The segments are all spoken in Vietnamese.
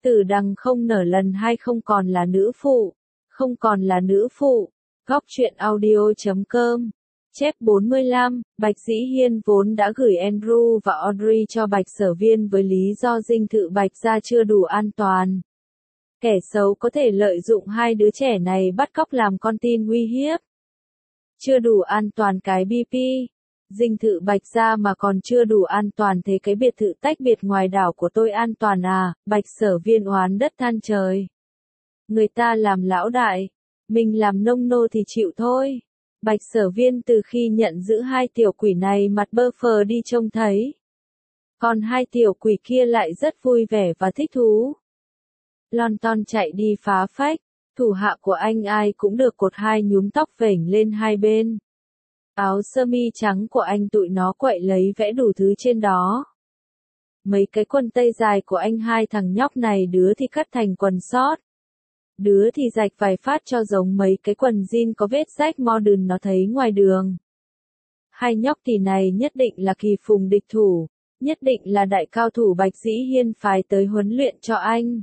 Tử Đằng không nở lần hai không còn là nữ phụ. Không còn là nữ phụ. Góc truyện audio.com. Chép 45, Bạch Dĩ Hiên vốn đã gửi Andrew và Audrey cho Bạch Sở Viên với lý do dinh thự Bạch gia chưa đủ an toàn. Kẻ xấu có thể lợi dụng hai đứa trẻ này bắt cóc làm con tin uy hiếp. Chưa đủ an toàn cái BP. Dinh thự Bạch gia mà còn chưa đủ an toàn thế cái biệt thự tách biệt ngoài đảo của tôi an toàn à? Bạch Sở Viên oán đất than trời. Người ta làm lão đại, mình làm nông nô thì chịu thôi. Bạch Sở Viên từ khi nhận giữ hai tiểu quỷ này mặt bơ phờ đi trông thấy. Còn hai tiểu quỷ kia lại rất vui vẻ và thích thú. Lon ton chạy đi phá phách, thủ hạ của anh ai cũng được cột hai nhúm tóc vểnh lên hai bên. Áo sơ mi trắng của anh tụi nó quậy lấy vẽ đủ thứ trên đó. Mấy cái quần tây dài của anh hai thằng nhóc này đứa thì cắt thành quần sót. Đứa thì rạch vài phát cho giống mấy cái quần jean có vết rách modern nó thấy ngoài đường. Hai nhóc thì này nhất định là kỳ phùng địch thủ, nhất định là đại cao thủ Bạch Dĩ Hiên phái tới huấn luyện cho anh.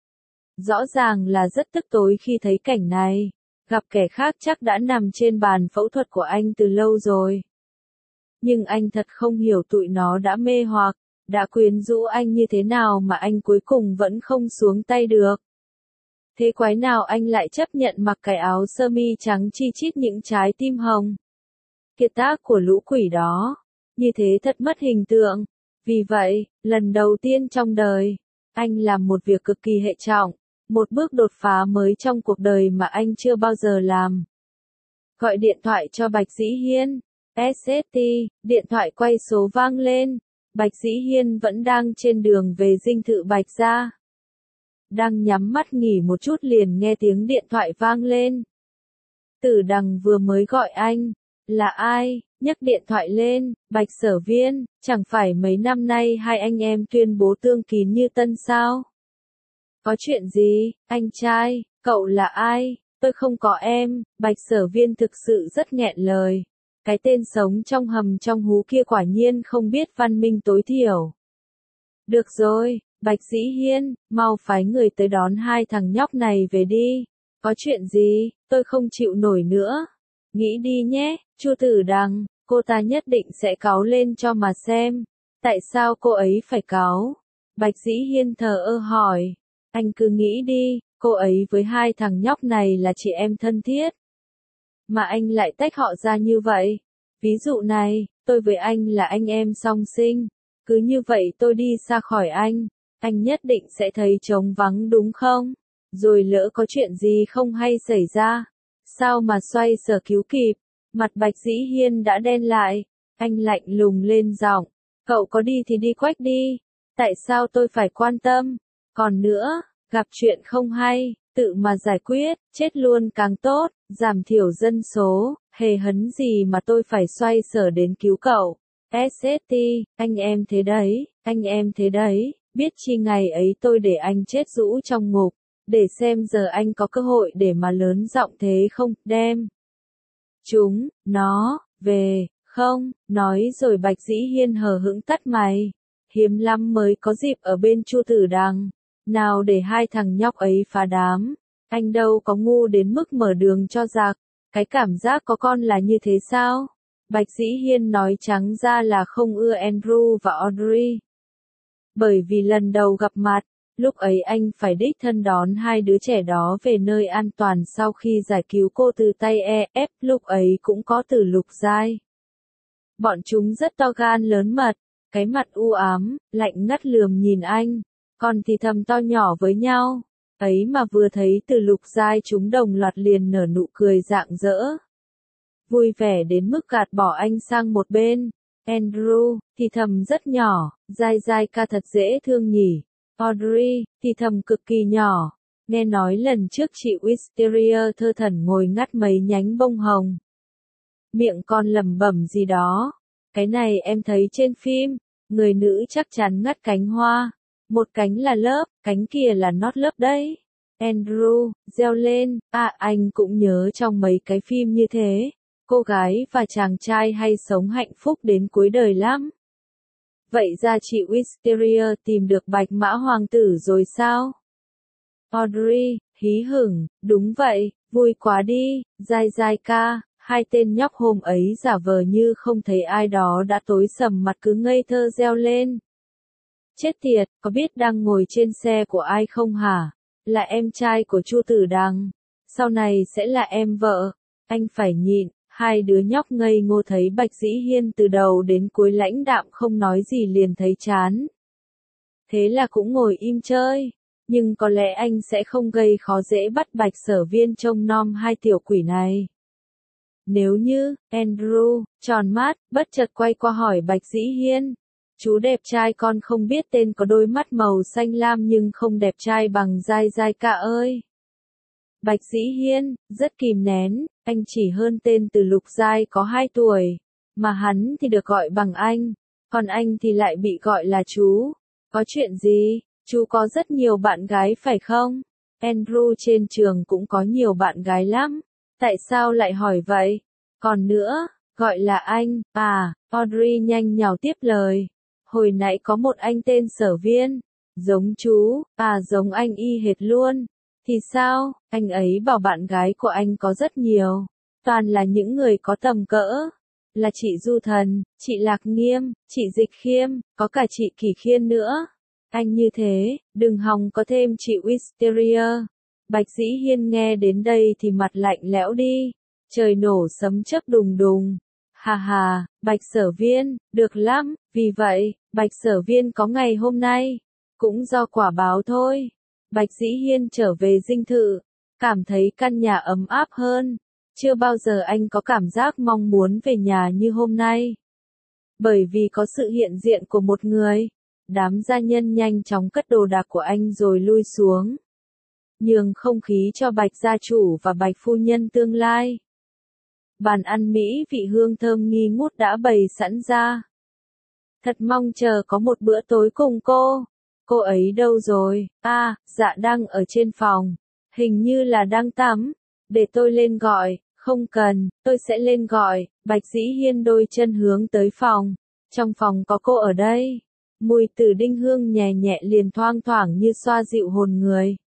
Rõ ràng là rất tức tối khi thấy cảnh này, gặp kẻ khác chắc đã nằm trên bàn phẫu thuật của anh từ lâu rồi. Nhưng anh thật không hiểu tụi nó đã mê hoặc, đã quyến rũ anh như thế nào mà anh cuối cùng vẫn không xuống tay được. Thế quái nào anh lại chấp nhận mặc cái áo sơ mi trắng chi chít những trái tim hồng. Kiệt tác của lũ quỷ đó, như thế thật mất hình tượng. Vì vậy, lần đầu tiên trong đời, anh làm một việc cực kỳ hệ trọng, một bước đột phá mới trong cuộc đời mà anh chưa bao giờ làm. Gọi điện thoại cho Bạch Dĩ Hiên, SST, điện thoại quay số vang lên, Bạch Dĩ Hiên vẫn đang trên đường về dinh thự Bạch gia. Đang nhắm mắt nghỉ một chút liền nghe tiếng điện thoại vang lên. Tử Đằng vừa mới gọi anh. Là ai? Nhấc điện thoại lên, Bạch Sở Viên, chẳng phải mấy năm nay hai anh em tuyên bố tương kín như tân sao? Có chuyện gì, anh trai, cậu là ai? Tôi không có em. Bạch Sở Viên thực sự rất nghẹn lời. Cái tên sống trong hầm trong hú kia quả nhiên không biết văn minh tối thiểu. Được rồi, Bạch Dĩ Hiên, mau phái người tới đón hai thằng nhóc này về đi. Có chuyện gì, tôi không chịu nổi nữa. Nghĩ đi nhé, Chu Tử Đằng, cô ta nhất định sẽ cáu lên cho mà xem. Tại sao cô ấy phải cáu? Bạch Dĩ Hiên thờ ơ hỏi. Anh cứ nghĩ đi, cô ấy với hai thằng nhóc này là chị em thân thiết. Mà anh lại tách họ ra như vậy. Ví dụ này, tôi với anh là anh em song sinh. Cứ như vậy tôi đi xa khỏi anh nhất định sẽ thấy trống vắng đúng không? Rồi lỡ có chuyện gì không hay xảy ra. Sao mà xoay sở cứu kịp? Mặt Bạch Dĩ Hiên đã đen lại. Anh lạnh lùng lên giọng. Cậu có đi thì đi quách đi. Tại sao tôi phải quan tâm? Còn nữa, gặp chuyện không hay, tự mà giải quyết, chết luôn càng tốt, giảm thiểu dân số, hề hấn gì mà tôi phải xoay sở đến cứu cậu. SST, anh em thế đấy, biết chi ngày ấy tôi để anh chết rũ trong ngục, để xem giờ anh có cơ hội để mà lớn giọng thế không, đem nó về, không, nói rồi Bạch Dĩ Hiên hờ hững tắt máy. Hiếm lắm mới có dịp ở bên Chu Tử Đằng, nào để hai thằng nhóc ấy phá đám, anh đâu có ngu đến mức mở đường cho giặc, cái cảm giác có con là như thế sao? Bạch Dĩ Hiên nói trắng ra là không ưa Andrew và Audrey. Bởi vì lần đầu gặp mặt, lúc ấy anh phải đích thân đón hai đứa trẻ đó về nơi an toàn sau khi giải cứu cô từ tay EF, lúc ấy cũng có Từ Lục Giai. Bọn chúng rất to gan lớn mật, cái mặt u ám, lạnh ngắt lườm nhìn anh, còn thì thầm to nhỏ với nhau. Ấy mà vừa thấy Từ Lục Giai chúng đồng loạt liền nở nụ cười rạng rỡ. Vui vẻ đến mức gạt bỏ anh sang một bên. Andrew, thì thầm rất nhỏ, Giai Giai ca thật dễ thương nhỉ. Audrey, thì thầm cực kỳ nhỏ. Nghe nói lần trước chị Wisteria thơ thẩn ngồi ngắt mấy nhánh bông hồng. Miệng con lẩm bẩm gì đó. Cái này em thấy trên phim, người nữ chắc chắn ngắt cánh hoa. Một cánh là lớp, cánh kia là nót lớp đấy. Andrew, reo lên, anh cũng nhớ trong mấy cái phim như thế. Cô gái và chàng trai hay sống hạnh phúc đến cuối đời lắm. Vậy ra chị Wisteria tìm được Bạch Mã Hoàng tử rồi sao? Audrey, hí hửng, đúng vậy, vui quá đi, Giai Giai ca. Hai tên nhóc hôm ấy giả vờ như không thấy ai đó đã tối sầm mặt cứ ngây thơ reo lên. Chết tiệt, có biết đang ngồi trên xe của ai không hả? Là em trai của Chu Tử Đằng. Sau này sẽ là em vợ. Anh phải nhịn. Hai đứa nhóc ngây ngô thấy Bạch Dĩ Hiên từ đầu đến cuối lãnh đạm không nói gì liền thấy chán. Thế là cũng ngồi im chơi. Nhưng có lẽ anh sẽ không gây khó dễ bắt Bạch Sở Viên trông nom hai tiểu quỷ này. Nếu như, Andrew, tròn mắt, bất chợt quay qua hỏi Bạch Dĩ Hiên. Chú đẹp trai con không biết tên có đôi mắt màu xanh lam nhưng không đẹp trai bằng Giai Giai ca ơi. Bạch Dĩ Hiên, rất kìm nén, anh chỉ hơn tên Từ Lục Giai có 2 tuổi. Mà hắn thì được gọi bằng anh, còn anh thì lại bị gọi là chú. Có chuyện gì? Chú có rất nhiều bạn gái phải không? Andrew trên trường cũng có nhiều bạn gái lắm. Tại sao lại hỏi vậy? Còn nữa, gọi là anh, Audrey nhanh nhào tiếp lời. Hồi nãy có một anh tên Sở Viên. Giống chú, giống anh y hệt luôn. Thì sao, anh ấy bảo bạn gái của anh có rất nhiều. Toàn là những người có tầm cỡ. Là chị Du Thần, chị Lạc Nghiêm, chị Dịch Khiêm, có cả chị Kỳ Khiên nữa. Anh như thế, đừng hòng có thêm chị Wisteria. Bạch Dĩ Hiên nghe đến đây thì mặt lạnh lẽo đi. Trời nổ sấm chớp đùng đùng. Hà hà, Bạch Sở Viên, được lắm, vì vậy, Bạch Sở Viên có ngày hôm nay. Cũng do quả báo thôi. Bạch Dĩ Hiên trở về dinh thự, cảm thấy căn nhà ấm áp hơn. Chưa bao giờ anh có cảm giác mong muốn về nhà như hôm nay. Bởi vì có sự hiện diện của một người. Đám gia nhân nhanh chóng cất đồ đạc của anh rồi lui xuống. Nhường không khí cho Bạch gia chủ và Bạch phu nhân tương lai. Bàn ăn Mỹ vị hương thơm nghi ngút đã bày sẵn ra. Thật mong chờ có một bữa tối cùng cô. Cô ấy đâu rồi? Dạ đang ở trên phòng. Hình như là đang tắm. Để tôi lên gọi. Không cần, tôi sẽ lên gọi. Bạch Dĩ Hiên đôi chân hướng tới phòng. Trong phòng có cô ở đây. Mùi tử đinh hương nhẹ nhẹ liền thoang thoảng như xoa dịu hồn người.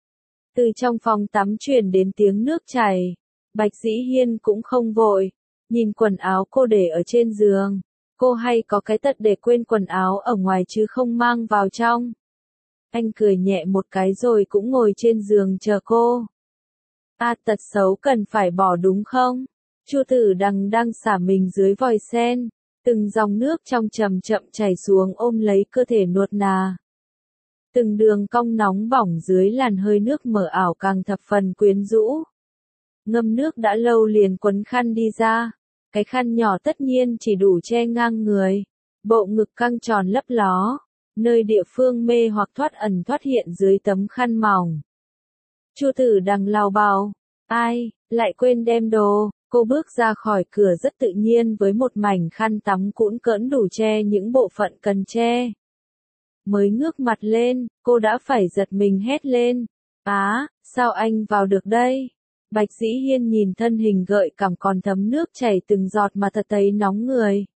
Từ trong phòng tắm truyền đến tiếng nước chảy. Bạch Dĩ Hiên cũng không vội. Nhìn quần áo cô để ở trên giường. Cô hay có cái tật để quên quần áo ở ngoài chứ không mang vào trong. Anh cười nhẹ một cái rồi cũng ngồi trên giường chờ cô. Tật xấu cần phải bỏ đúng không? Chu Tử Đằng đang xả mình dưới vòi sen. Từng dòng nước trong chậm chậm chảy xuống ôm lấy cơ thể nuột nà. Từng đường cong nóng bỏng dưới làn hơi nước mờ ảo càng thập phần quyến rũ. Ngâm nước đã lâu liền quấn khăn đi ra. Cái khăn nhỏ tất nhiên chỉ đủ che ngang người. Bộ ngực căng tròn lấp ló. Nơi địa phương mê hoặc thoát ẩn thoát hiện dưới tấm khăn mỏng. Chu Tử Đằng lào bào. Ai, lại quên đem đồ. Cô bước ra khỏi cửa rất tự nhiên với một mảnh khăn tắm cũn cỡn đủ che những bộ phận cần che. Mới ngước mặt lên, cô đã phải giật mình hét lên. Sao anh vào được đây? Bạch Dĩ Hiên nhìn thân hình gợi cảm còn thấm nước chảy từng giọt mà thật thấy nóng người.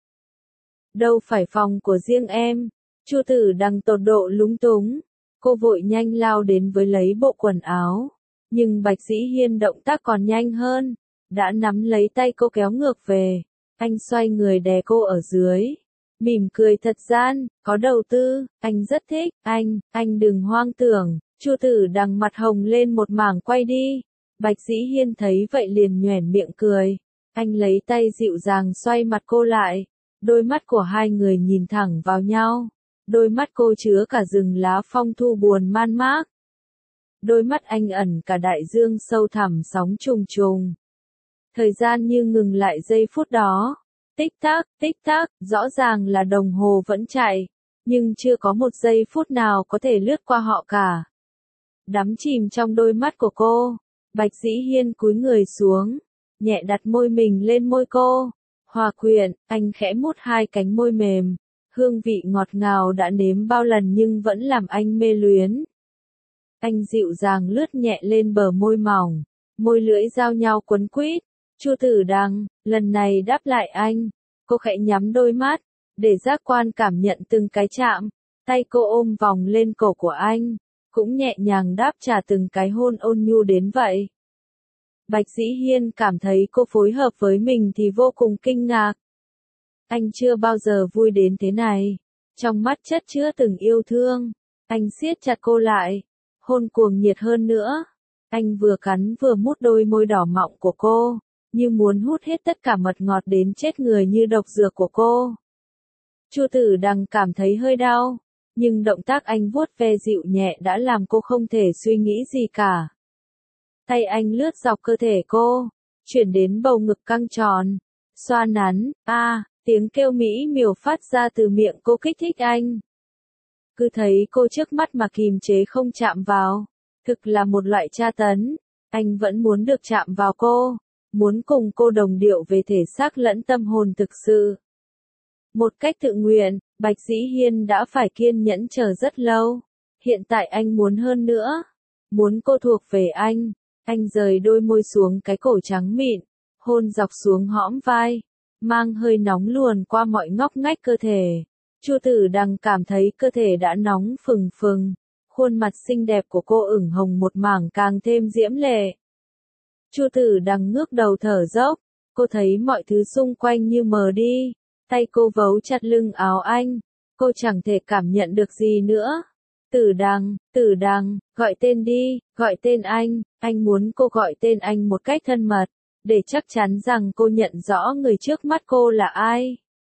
Đâu phải phòng của riêng em. Chu Tử Đằng tột độ lúng túng. Cô vội nhanh lao đến với lấy bộ quần áo. Nhưng Bạch Dĩ Hiên động tác còn nhanh hơn. Đã nắm lấy tay cô kéo ngược về. Anh xoay người đè cô ở dưới. Mỉm cười thật gian, có đầu tư, anh rất thích, anh đừng hoang tưởng. Chu Tử Đằng mặt hồng lên một mảng quay đi. Bạch Dĩ Hiên thấy vậy liền nhoẻn miệng cười. Anh lấy tay dịu dàng xoay mặt cô lại. Đôi mắt của hai người nhìn thẳng vào nhau. Đôi mắt cô chứa cả rừng lá phong thu buồn man mác. Đôi mắt anh ẩn cả đại dương sâu thẳm sóng trùng trùng. Thời gian như ngừng lại giây phút đó. Tích tắc, rõ ràng là đồng hồ vẫn chạy. Nhưng chưa có một giây phút nào có thể lướt qua họ cả. Đắm chìm trong đôi mắt của cô. Bạch Dĩ Hiên cúi người xuống. Nhẹ đặt môi mình lên môi cô. Hòa quyện, anh khẽ mút hai cánh môi mềm. Hương vị ngọt ngào đã nếm bao lần nhưng vẫn làm anh mê luyến. Anh dịu dàng lướt nhẹ lên bờ môi mỏng. Môi lưỡi giao nhau quấn quýt. Chu Tử Đằng, lần này đáp lại anh. Cô khẽ nhắm đôi mắt. Để giác quan cảm nhận từng cái chạm. Tay cô ôm vòng lên cổ của anh. cũng nhẹ nhàng đáp trả từng cái hôn ôn nhu đến vậy. Bạch Dĩ Hiên cảm thấy cô phối hợp với mình thì vô cùng kinh ngạc. Anh chưa bao giờ vui đến thế này. Trong mắt chất chứa từng yêu thương. Anh siết chặt cô lại. Hôn cuồng nhiệt hơn nữa. Anh vừa cắn vừa mút đôi môi đỏ mọng của cô. Như muốn hút hết tất cả mật ngọt đến chết người như độc dược của cô. Chu Tử Đằng cảm thấy hơi đau. Nhưng động tác anh vuốt ve dịu nhẹ đã làm cô không thể suy nghĩ gì cả. Tay anh lướt dọc cơ thể cô. Chuyển đến bầu ngực căng tròn. Xoa nắn, tiếng kêu mỹ miều phát ra từ miệng cô kích thích anh. Cứ thấy cô trước mắt mà kìm chế không chạm vào. Thực là một loại tra tấn. Anh vẫn muốn được chạm vào cô. Muốn cùng cô đồng điệu về thể xác lẫn tâm hồn thực sự. Một cách tự nguyện, Bạch Dĩ Hiên đã phải kiên nhẫn chờ rất lâu. Hiện tại anh muốn hơn nữa. Muốn cô thuộc về anh. Anh rời đôi môi xuống cái cổ trắng mịn. Hôn dọc xuống hõm vai. Mang hơi nóng luồn qua mọi ngóc ngách cơ thể. Chu Tử Đằng cảm thấy cơ thể đã nóng phừng phừng. Khuôn mặt xinh đẹp của cô ửng hồng một mảng càng thêm diễm lệ. Chu Tử Đằng ngước đầu thở dốc. Cô thấy mọi thứ xung quanh như mờ đi. Tay cô vấu chặt lưng áo anh. Cô chẳng thể cảm nhận được gì nữa. Tử Đằng, gọi tên đi, gọi tên anh muốn cô gọi tên anh một cách thân mật. Để chắc chắn rằng cô nhận rõ người trước mắt cô là ai.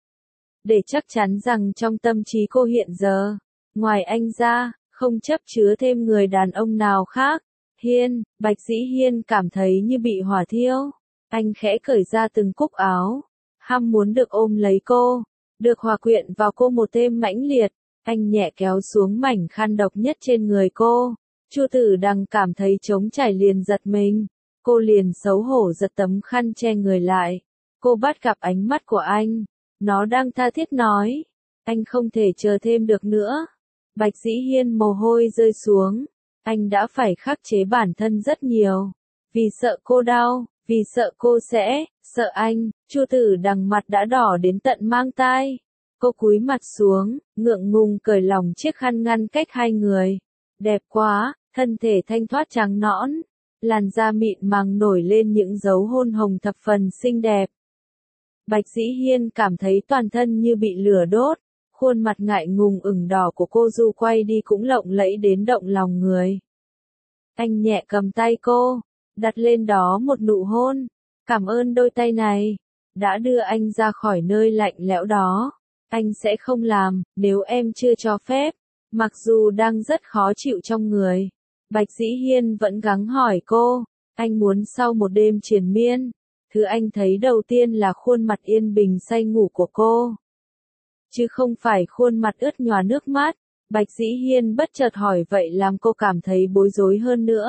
Để chắc chắn rằng trong tâm trí cô hiện giờ, ngoài anh ra, không chấp chứa thêm người đàn ông nào khác. Bạch Dĩ Hiên cảm thấy như bị hỏa thiêu. Anh khẽ cởi ra từng cúc áo. Ham muốn được ôm lấy cô. Được hòa quyện vào cô một thêm mãnh liệt. Anh nhẹ kéo xuống mảnh khăn độc nhất trên người cô. Chu Tử Đằng cảm thấy trống trải liền giật mình. Cô liền xấu hổ giật tấm khăn che người lại. Cô bắt gặp ánh mắt của anh. Nó đang tha thiết nói. Anh không thể chờ thêm được nữa. Bạch Dĩ Hiên mồ hôi rơi xuống. Anh đã phải khắc chế bản thân rất nhiều. Vì sợ cô đau, vì sợ cô sẽ, sợ anh. Chu Tử Đằng mặt đã đỏ đến tận mang tai. Cô cúi mặt xuống, ngượng ngùng cởi lỏng chiếc khăn ngăn cách hai người. Đẹp quá, thân thể thanh thoát trắng nõn. Làn da mịn màng nổi lên những dấu hôn hồng thập phần xinh đẹp. Bạch Dĩ Hiên cảm thấy toàn thân như bị lửa đốt. Khuôn mặt ngại ngùng ửng đỏ của cô dù quay đi cũng lộng lẫy đến động lòng người. Anh nhẹ cầm tay cô, đặt lên đó một nụ hôn. Cảm ơn đôi tay này, đã đưa anh ra khỏi nơi lạnh lẽo đó. Anh sẽ không làm, nếu em chưa cho phép. Mặc dù đang rất khó chịu trong người. Bạch Dĩ Hiên vẫn gắng hỏi cô. Anh muốn sau một đêm triền miên. Thứ anh thấy đầu tiên là khuôn mặt yên bình say ngủ của cô. Chứ không phải khuôn mặt ướt nhòa nước mắt. Bạch Dĩ Hiên bất chợt hỏi vậy làm cô cảm thấy bối rối hơn nữa.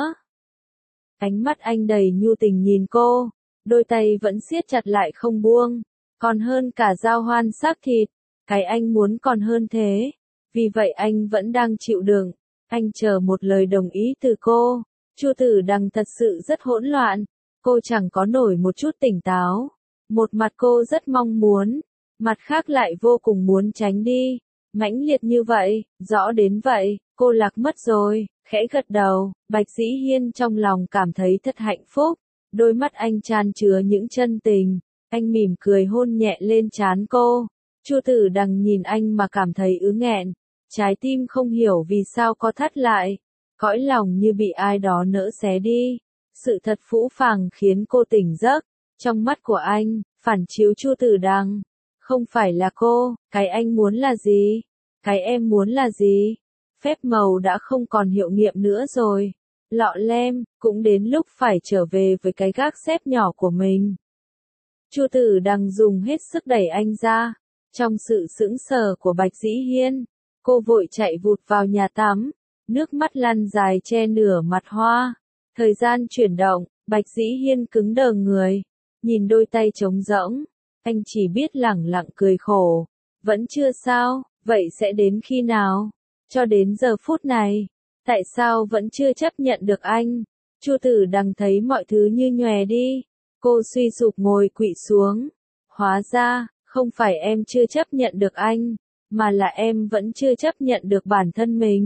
Ánh mắt anh đầy nhu tình nhìn cô. Đôi tay vẫn siết chặt lại không buông. Còn hơn cả giao hoan xác thịt. Cái anh muốn còn hơn thế. Vì vậy anh vẫn đang chịu đựng. Anh chờ một lời đồng ý từ cô. Chu Tử Đằng thật sự rất hỗn loạn. Cô chẳng có nổi một chút tỉnh táo. Một mặt cô rất mong muốn. Mặt khác lại vô cùng muốn tránh đi. Mãnh liệt như vậy, rõ đến vậy, cô lạc mất rồi, khẽ gật đầu. Bạch Dĩ Hiên trong lòng cảm thấy thật hạnh phúc. Đôi mắt anh tràn chứa những chân tình. Anh mỉm cười hôn nhẹ lên trán cô. Chu Tử Đằng nhìn anh mà cảm thấy ứ nghẹn. Trái tim không hiểu vì sao có thắt lại. Cõi lòng như bị ai đó nỡ xé đi. Sự thật phũ phàng khiến cô tỉnh giấc. Trong mắt của anh, phản chiếu Chu Tử Đằng. Không phải là cô, cái anh muốn là gì? Cái em muốn là gì? Phép màu đã không còn hiệu nghiệm nữa rồi. Lọ lem, cũng đến lúc phải trở về với cái gác xếp nhỏ của mình. Chu Tử Đằng dùng hết sức đẩy anh ra. Trong sự sững sờ của Bạch Dĩ Hiên, cô vội chạy vụt vào nhà tắm. Nước mắt lăn dài che nửa mặt hoa. Thời gian chuyển động, Bạch Dĩ Hiên cứng đờ người. Nhìn đôi tay trống rỗng. Anh chỉ biết lẳng lặng cười khổ. Vẫn chưa sao, vậy sẽ đến khi nào? Cho đến giờ phút này. Tại sao vẫn chưa chấp nhận được anh? Chu Tử Đằng thấy mọi thứ như nhòe đi. Cô suy sụp ngồi quỵ xuống. Hóa ra, không phải em chưa chấp nhận được anh, mà là em vẫn chưa chấp nhận được bản thân mình.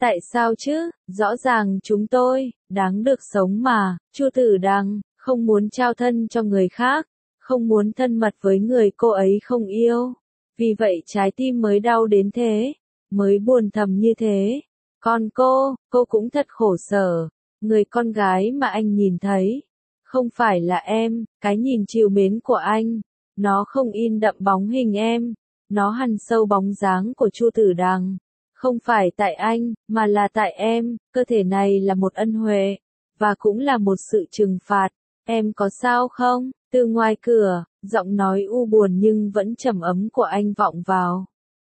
Tại sao chứ, rõ ràng chúng tôi, đáng được sống mà, Chu Tử Đằng, không muốn trao thân cho người khác, không muốn thân mật với người cô ấy không yêu. Vì vậy trái tim mới đau đến thế, mới buồn thầm như thế. Còn cô cũng thật khổ sở, người con gái mà anh nhìn thấy, không phải là em, cái nhìn trìu mến của anh, nó không in đậm bóng hình em, nó hằn sâu bóng dáng của Chu Tử Đằng. Không phải tại anh, mà là tại em, cơ thể này là một ân huệ, và cũng là một sự trừng phạt. Em có sao không? Từ ngoài cửa, giọng nói u buồn nhưng vẫn trầm ấm của anh vọng vào.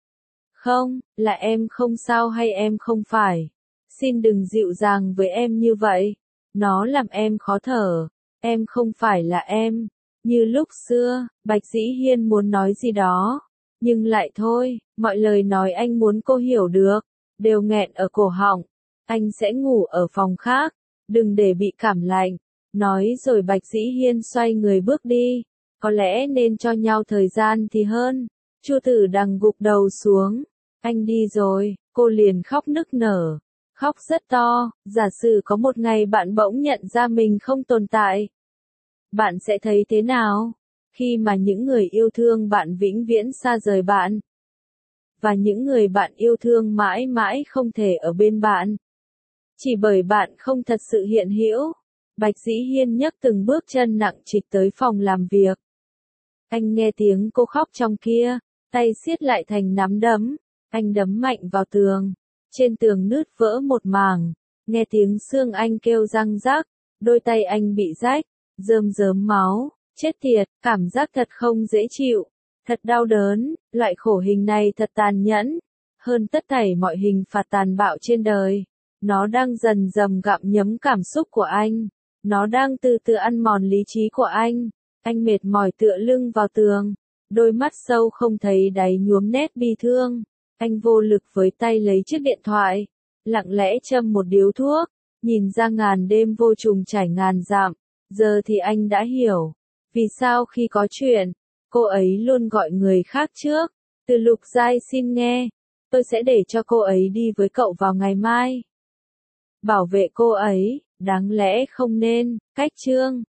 Không, là em không sao hay em không phải. Xin đừng dịu dàng với em như vậy. Nó làm em khó thở. Em không phải là em. Như lúc xưa, Bạch Dĩ Hiên muốn nói gì đó. Nhưng lại thôi, mọi lời nói anh muốn cô hiểu được, đều nghẹn ở cổ họng. Anh sẽ ngủ ở phòng khác, đừng để bị cảm lạnh. Nói rồi Bạch Dĩ Hiên xoay người bước đi. Có lẽ nên cho nhau thời gian thì hơn. Chu Tử Đằng gục đầu xuống. Anh đi rồi, cô liền khóc nức nở. Khóc rất to, giả sử có một ngày bạn bỗng nhận ra mình không tồn tại. Bạn sẽ thấy thế nào? Khi mà những người yêu thương bạn vĩnh viễn xa rời bạn. Và những người bạn yêu thương mãi mãi không thể ở bên bạn. Chỉ bởi bạn không thật sự hiện hữu. Bạch Dĩ Hiên nhấc từng bước chân nặng trịch tới phòng làm việc. Anh nghe tiếng cô khóc trong kia, tay siết lại thành nắm đấm. Anh đấm mạnh vào tường. Trên tường nứt vỡ một mảng. Nghe tiếng xương anh kêu răng rắc. Đôi tay anh bị rách, rơm rớm máu. Chết tiệt, cảm giác thật không dễ chịu. Thật đau đớn, loại khổ hình này thật tàn nhẫn. Hơn tất thảy mọi hình phạt tàn bạo trên đời. Nó đang dần dần gặm nhấm cảm xúc của anh. Nó đang từ từ ăn mòn lý trí của anh. Anh mệt mỏi tựa lưng vào tường. Đôi mắt sâu không thấy đáy nhuốm nét bi thương. Anh vô lực với tay lấy chiếc điện thoại. Lặng lẽ châm một điếu thuốc. Nhìn ra ngàn đêm vô trùng trải ngàn dặm. Giờ thì anh đã hiểu. Vì sao khi có chuyện, cô ấy luôn gọi người khác trước. Từ Lục Giai xin nghe. Tôi sẽ để cho cô ấy đi với cậu vào ngày mai. Bảo vệ cô ấy, đáng lẽ không nên, cách chương.